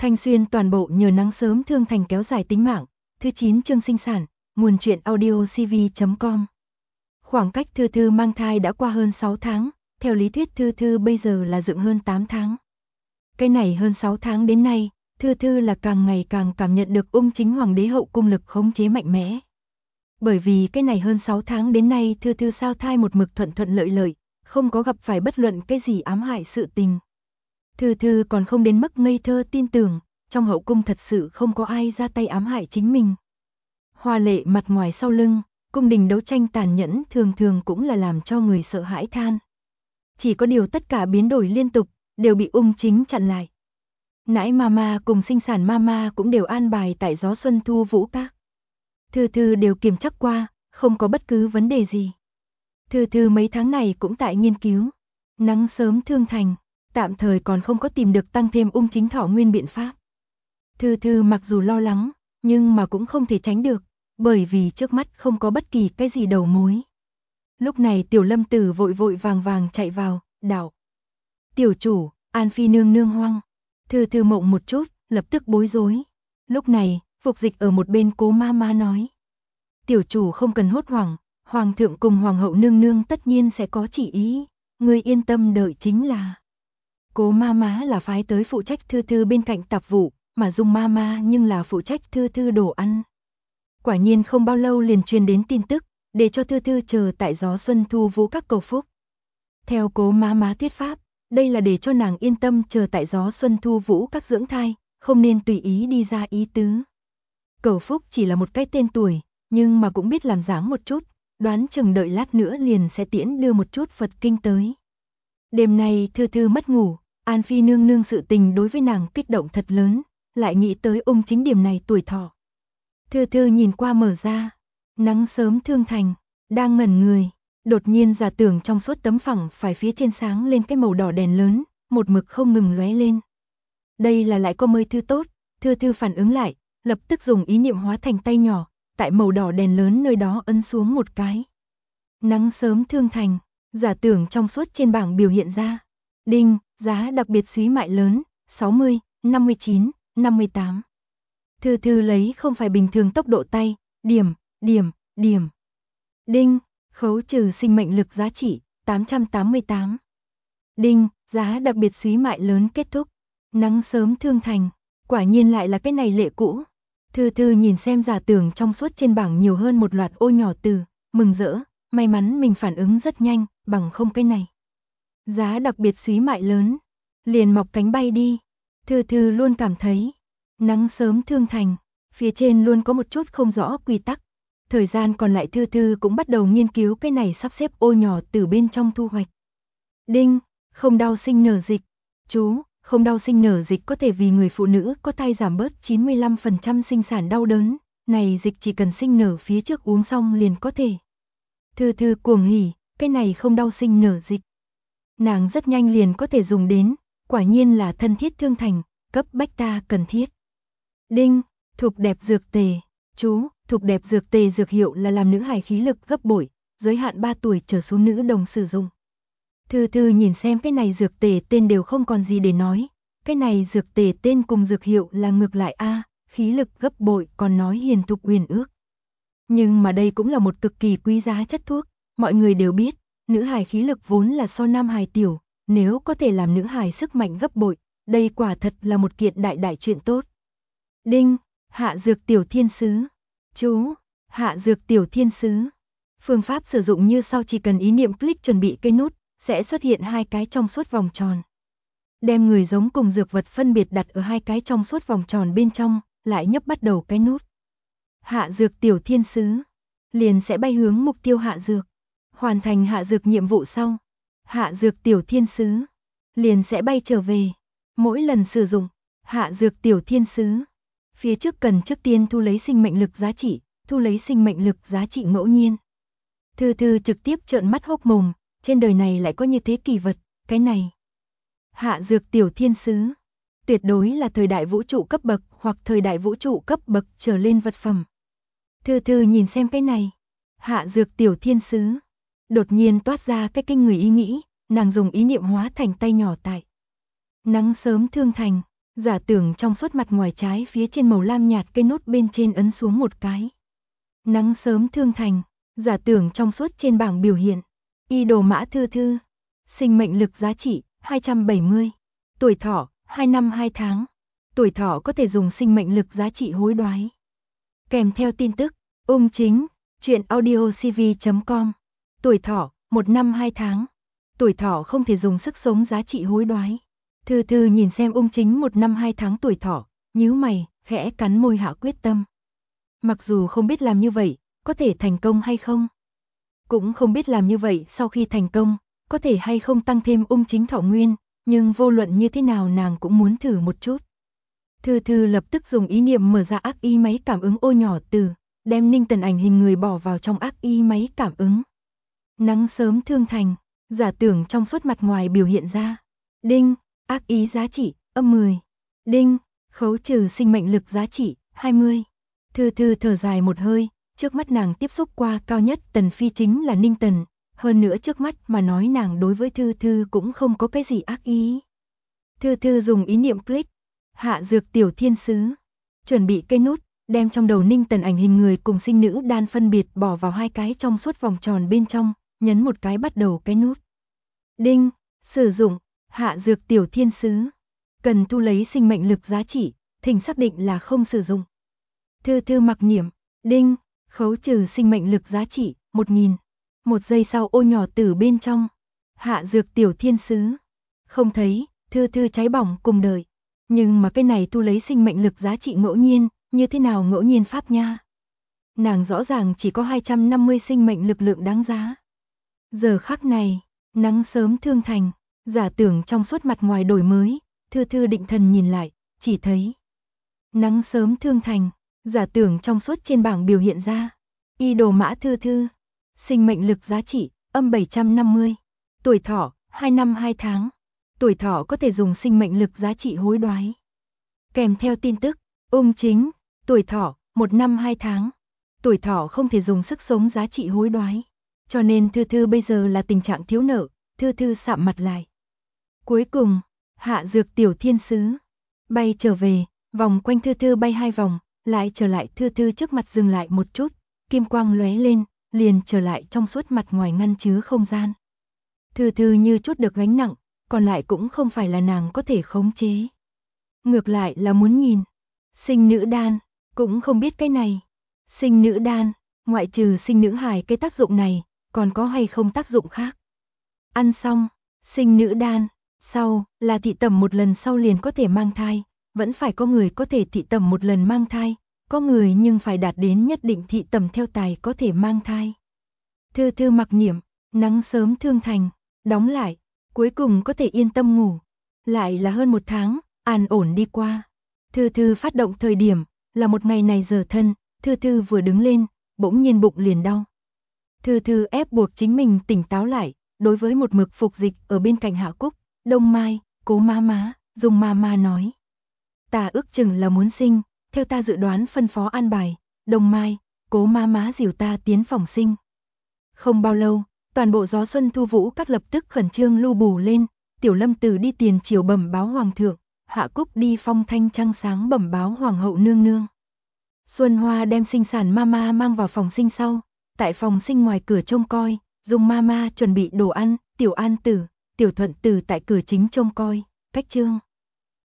Thanh Xuyên toàn bộ nhờ nắng sớm thương thành kéo dài tính mạng. Thứ 9 chương sinh sản, nguồn truyện audio cv.com. Khoảng cách Thư Thư mang thai đã qua hơn 6 tháng, theo lý thuyết Thư Thư bây giờ là dựng hơn 8 tháng. Cái này hơn 6 tháng đến nay, Thư Thư là càng ngày càng cảm nhận được Ung Chính Hoàng đế hậu cung lực khống chế mạnh mẽ. Bởi vì cái này hơn 6 tháng đến nay Thư Thư sao thai một mực thuận thuận lợi lợi, không có gặp phải bất luận cái gì ám hại sự tình. Thư Thư còn không đến mức ngây thơ tin tưởng, trong hậu cung thật sự không có ai ra tay ám hại chính mình. Hoa lệ mặt ngoài sau lưng, cung đình đấu tranh tàn nhẫn thường thường cũng là làm cho người sợ hãi than. Chỉ có điều tất cả biến đổi liên tục, đều bị Ung Chính chặn lại. Nãi mama cùng sinh sản mama cũng đều an bài tại Gió Xuân Thu Vũ Các. Thư Thư đều kiểm tra qua, không có bất cứ vấn đề gì. Thư Thư mấy tháng này cũng tại nghiên cứu. Nắng sớm thương thành, tạm thời còn không có tìm được tăng thêm Ung Chính thọ nguyên biện pháp. Thư Thư mặc dù lo lắng, nhưng mà cũng không thể tránh được, bởi vì trước mắt không có bất kỳ cái gì đầu mối. Lúc này Tiểu Lâm Tử vội vội vàng vàng chạy vào, đạo: "Tiểu chủ, An Phi nương nương hoang." Thư Thư mộng một chút, lập tức bối rối. Lúc này, Phục Dịch ở một bên Cố Mama nói: "Tiểu chủ không cần hốt hoảng, Hoàng thượng cùng Hoàng hậu nương nương tất nhiên sẽ có chỉ ý, ngươi yên tâm đợi chính là." Cố Mama là phái tới phụ trách Thư Thư bên cạnh tạp vụ, mà Dung Mama nhưng là phụ trách Thư Thư đồ ăn. Quả nhiên không bao lâu liền truyền đến tin tức, để cho Thư Thư chờ tại Gió Xuân Thu Vũ Các cầu phúc. Theo Cố Mama thuyết pháp, đây là để cho nàng yên tâm chờ tại Gió Xuân Thu Vũ Các dưỡng thai, không nên tùy ý đi ra ý tứ. Cầu phúc chỉ là một cái tên tuổi, nhưng mà cũng biết làm dáng một chút, đoán chừng đợi lát nữa liền sẽ tiễn đưa một chút Phật kinh tới. Đêm nay Thư Thư mất ngủ, An Phi nương nương sự tình đối với nàng kích động thật lớn, lại nghĩ tới Ung Chính điểm này tuổi thọ. Thư Thư nhìn qua mở ra, nắng sớm thương thành, đang ngẩn người, đột nhiên giả tưởng trong suốt tấm phẳng phải phía trên sáng lên cái màu đỏ đèn lớn, một mực không ngừng lóe lên. Đây là lại có mời thư tốt, Thư Thư phản ứng lại, lập tức dùng ý niệm hóa thành tay nhỏ, tại màu đỏ đèn lớn nơi đó ấn xuống một cái. Nắng sớm thương thành, giả tưởng trong suốt trên bảng biểu hiện ra. Đinh, giá đặc biệt xúy mại lớn, 60, 59, 58. Thư Thư lấy không phải bình thường tốc độ tay, điểm. Đinh, khấu trừ sinh mệnh lực giá trị, 888. Đinh, giá đặc biệt xúy mại lớn kết thúc. Nắng sớm thương thành, quả nhiên lại là cái này lệ cũ. Thư Thư nhìn xem giả tưởng trong suốt trên bảng nhiều hơn một loạt ô nhỏ từ, mừng rỡ, may mắn mình phản ứng rất nhanh, bằng không cái này. Giá đặc biệt xúy mại lớn, liền mọc cánh bay đi. Thư Thư luôn cảm thấy, nắng sớm thương thành, phía trên luôn có một chút không rõ quy tắc. Thời gian còn lại Thư Thư cũng bắt đầu nghiên cứu cái này sắp xếp ô nhỏ từ bên trong thu hoạch. Đinh, không đau sinh nở dịch. Chú, không đau sinh nở dịch có thể vì người phụ nữ có thai giảm bớt 95% sinh sản đau đớn, này dịch chỉ cần sinh nở phía trước uống xong liền có thể. Thư Thư cuồng hỉ, cái này không đau sinh nở dịch. Nàng rất nhanh liền có thể dùng đến, quả nhiên là thân thiết thương thành, cấp bách ta cần thiết. Đinh, thục đẹp dược tề. Chú, thục đẹp dược tề dược hiệu là làm nữ hài khí lực gấp bội, giới hạn 3 tuổi trở xuống nữ đồng sử dụng. Thư Thư nhìn xem cái này dược tề tên đều không còn gì để nói, cái này dược tề tên cùng dược hiệu là ngược lại a, khí lực gấp bội còn nói hiền thục huyền ước. Nhưng mà đây cũng là một cực kỳ quý giá chất thuốc, mọi người đều biết, nữ hài khí lực vốn là so nam hài tiểu, nếu có thể làm nữ hài sức mạnh gấp bội, đây quả thật là một kiện đại chuyện tốt. Đinh, hạ dược tiểu thiên sứ. Chú, hạ dược tiểu thiên sứ. Phương pháp sử dụng như sau, chỉ cần ý niệm click chuẩn bị cây nút, sẽ xuất hiện hai cái trong suốt vòng tròn. Đem người giống cùng dược vật phân biệt đặt ở hai cái trong suốt vòng tròn bên trong, lại nhấp bắt đầu cái nút. Hạ dược tiểu thiên sứ, liền sẽ bay hướng mục tiêu hạ dược. Hoàn thành hạ dược nhiệm vụ sau, hạ dược tiểu thiên sứ, liền sẽ bay trở về. Mỗi lần sử dụng, hạ dược tiểu thiên sứ, phía trước cần trước tiên thu lấy sinh mệnh lực giá trị, thu lấy sinh mệnh lực giá trị ngẫu nhiên. Thư Thư trực tiếp trợn mắt hốc mồm, trên đời này lại có như thế kỳ vật, cái này. Hạ dược tiểu thiên sứ, tuyệt đối là thời đại vũ trụ cấp bậc hoặc thời đại vũ trụ cấp bậc trở lên vật phẩm. Thư Thư nhìn xem cái này, hạ dược tiểu thiên sứ, đột nhiên toát ra cái kinh người ý nghĩ, nàng dùng ý niệm hóa thành tay nhỏ tại nắng sớm thương thành, Giả tưởng trong suốt mặt ngoài trái phía trên màu lam nhạt cây nốt bên trên ấn xuống một cái. Nắng sớm thương thành, giả tưởng trong suốt trên bảng biểu hiện. Y đồ mã thư thư. Sinh mệnh lực giá trị 270. Tuổi thọ 2 năm 2 tháng. Tuổi thọ có thể dùng sinh mệnh lực giá trị hối đoái. Kèm theo tin tức, ung chính, truyện audiocv.com. Tuổi thọ 1 năm 2 tháng. Tuổi thọ không thể dùng sức sống giá trị hối đoái. Thư thư nhìn xem ung chính 1 năm 2 tháng tuổi thọ, nhíu mày, khẽ cắn môi hạ quyết tâm. Mặc dù không biết làm như vậy, có thể thành công hay không. Cũng không biết làm như vậy sau khi thành công, có thể hay không tăng thêm ung chính thọ nguyên, nhưng vô luận như thế nào nàng cũng muốn thử một chút. Thư thư lập tức dùng ý niệm mở ra ác ý máy cảm ứng ô nhỏ từ, đem Ninh Tần ảnh hình người bỏ vào trong ác ý máy cảm ứng. Nắng sớm thương thành, giả tưởng trong suốt mặt ngoài biểu hiện ra. Đinh, ác ý giá trị, âm 10. Đinh, khấu trừ sinh mệnh lực giá trị, 20. Thư thư thở dài một hơi, trước mắt nàng tiếp xúc qua cao nhất Tần Phi chính là Ninh Tần, hơn nữa trước mắt mà nói nàng đối với Thư thư cũng không có cái gì ác ý. Thư thư dùng ý niệm click, hạ dược tiểu thiên sứ, chuẩn bị cây nút, đem trong đầu Ninh Tần ảnh hình người cùng sinh nữ đan phân biệt bỏ vào hai cái trong suốt vòng tròn bên trong, nhấn một cái bắt đầu cái nút. Đinh, sử dụng, hạ dược tiểu thiên sứ, cần thu lấy sinh mệnh lực giá trị, thỉnh xác định là không sử dụng. Thư thư mặc niệm, đinh, khấu trừ sinh mệnh lực giá trị, 1000. Một giây sau ô nhỏ từ bên trong, hạ dược tiểu thiên sứ, không thấy, thư thư cháy bỏng cùng đợi. Nhưng mà cái này thu lấy sinh mệnh lực giá trị ngẫu nhiên, như thế nào ngẫu nhiên pháp nha. Nàng rõ ràng chỉ có 250 sinh mệnh lực lượng đáng giá. Giờ khắc này, nắng sớm thương thành, giả tưởng trong suốt mặt ngoài đổi mới, thư thư định thần nhìn lại, chỉ thấy. Nắng sớm thương thành, giả tưởng trong suốt trên bảng biểu hiện ra. Y đồ mã thư thư, sinh mệnh lực giá trị, âm 750. Tuổi thọ, 2 năm 2 tháng. Tuổi thọ có thể dùng sinh mệnh lực giá trị hối đoái. Kèm theo tin tức, ung chính, tuổi thọ, 1 năm 2 tháng. Tuổi thọ không thể dùng sức sống giá trị hối đoái. Cho nên thư thư bây giờ là tình trạng thiếu nợ, thư thư sạm mặt lại. Cuối cùng, hạ dược tiểu thiên sứ, bay trở về, vòng quanh thư thư bay 2 vòng, lại trở lại thư thư trước mặt dừng lại một chút, kim quang lóe lên, liền trở lại trong suốt mặt ngoài ngăn chứa không gian. Thư thư như chút được gánh nặng, còn lại cũng không phải là nàng có thể khống chế. Ngược lại là muốn nhìn. Sinh nữ đan, cũng không biết cái này. Sinh nữ đan, ngoại trừ sinh nữ hài cái tác dụng này, còn có hay không tác dụng khác. Ăn xong, sinh nữ đan, sau là thị tẩm một lần sau liền có thể mang thai, vẫn phải có người có thể thị tẩm một lần mang thai, có người nhưng phải đạt đến nhất định thị tẩm theo tài có thể mang thai. Thư thư mặc niệm, nắng sớm thương thành, đóng lại, cuối cùng có thể yên tâm ngủ. Lại là hơn 1 tháng, an ổn đi qua. Thư thư phát động thời điểm, là một ngày này giờ thân, thư thư vừa đứng lên, bỗng nhiên bụng liền đau. Thư thư ép buộc chính mình tỉnh táo lại, đối với một mực phục dịch ở bên cạnh Hạ Cúc, Đông Mai, Cố má, Dung ma nói. Ta ước chừng là muốn sinh, theo ta dự đoán phân phó an bài, Đông Mai, Cố má dìu ta tiến phòng sinh. Không bao lâu, toàn bộ Gió Xuân Thu Vũ các lập tức khẩn trương lưu bù lên, Tiểu Lâm Tử đi tiền triều bẩm báo hoàng thượng, Hạ Cúc đi phong thanh trăng sáng bẩm báo hoàng hậu nương nương. Xuân Hoa đem sinh sản mama mang vào phòng sinh sau, tại phòng sinh ngoài cửa trông coi, Dung mama chuẩn bị đồ ăn, Tiểu An Tử, Tiểu Thuận Tử tại cửa chính trông coi, cách trương.